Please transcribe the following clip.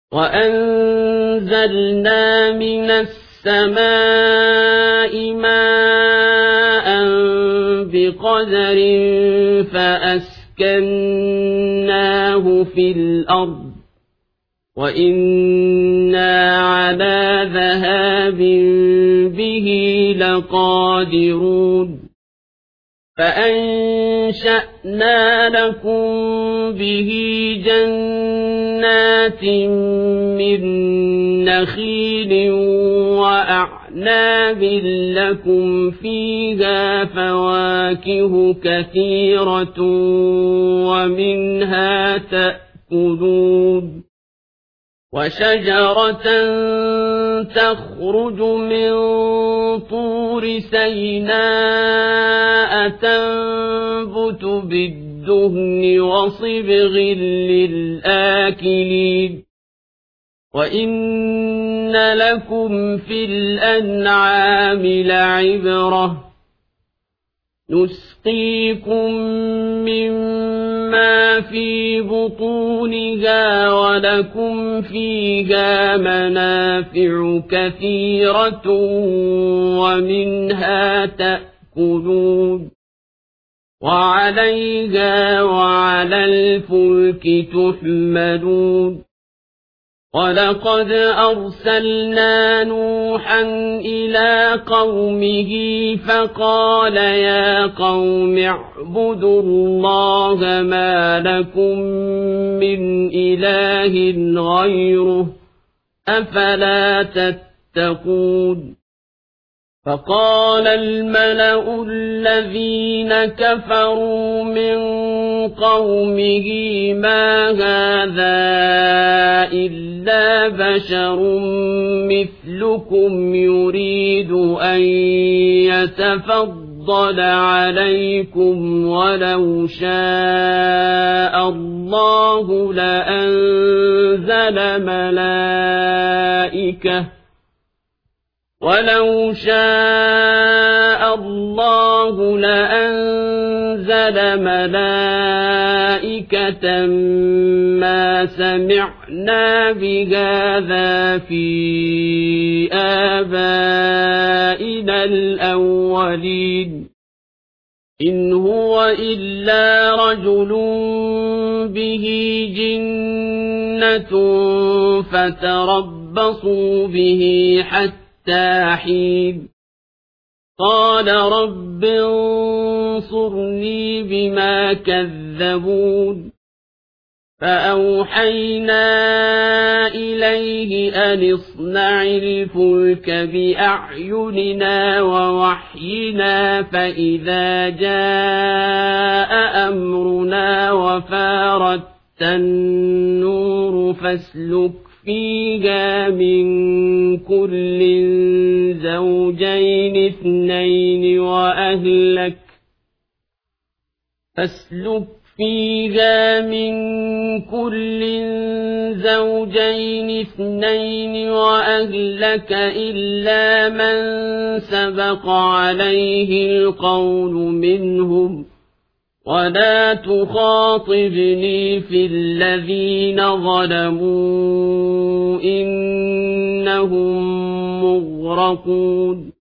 وأنزلنا من السماء ماء بقدر فأسكناه في الأرض وإنا على ذهاب به لقادرون فأنشأنا لكم به جنات من نخيل وأعناب لكم فيها فواكه كثيرة ومنها تأكلون وشجرة تخرج من طور سيناء تنبت بالدهن وصبغ للآكلين وإن لكم في الأنعام لعبرة نسقيكم مما في بطونها ولكم فيها منافع كثيرة ومنها تأكلون وعليها وعلى الفلك تحملون ولقد أرسلنا نوحا إلى قومه فقال يا قوم اعبدوا الله ما لكم من إله غيره أفلا تتقون فقال الملأ الذين كفروا من قومه ما هذا إلا بشر مثلكم يريد أن يتفضل عليكم ولو شاء الله لأنزل ملائكة ما سمعنا بهذا في آبائنا الأولين إن هو إلا رجل به جنة فتربصوا به حتى حين قال رب انصرني بما كذبون فأوحينا إليه أن اصنع الفلك بأعيننا ووحينا فإذا جاء أمرنا وفارت النور فاسلك فيها من كل زوجين اثنين وأهلك إلا من سبق عليه القول منهم ولا تخاطبني في الذين ظلموا إنهم مغرقون